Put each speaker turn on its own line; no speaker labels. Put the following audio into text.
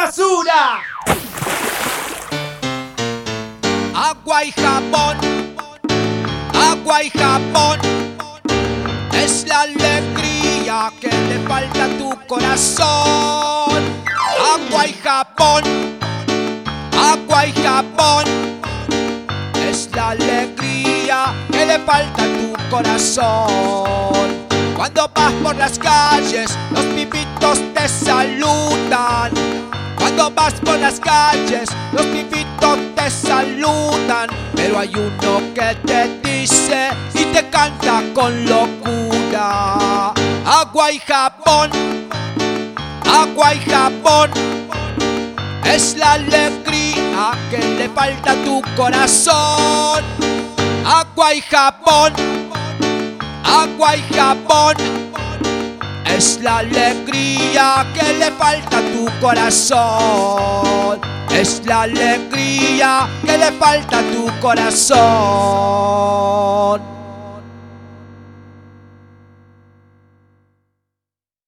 basura.
Agua y jabón, agua y jabón, es la alegría que le falta a tu corazón. Agua y jabón, agua y jabón, es la alegría que le falta a tu corazón. Cuando vas por las calles, los pipitos te saludan. Cuando vas por las calles, los pipitos te saludan. Pero hay uno que te dice y te canta con locura. Agua y jabón, agua y jabón, es la alegría que le falta a tu corazón. Agua y jabón, agua y jabón, es la alegría que le falta a tu corazón. Es la alegría que le falta a tu corazón.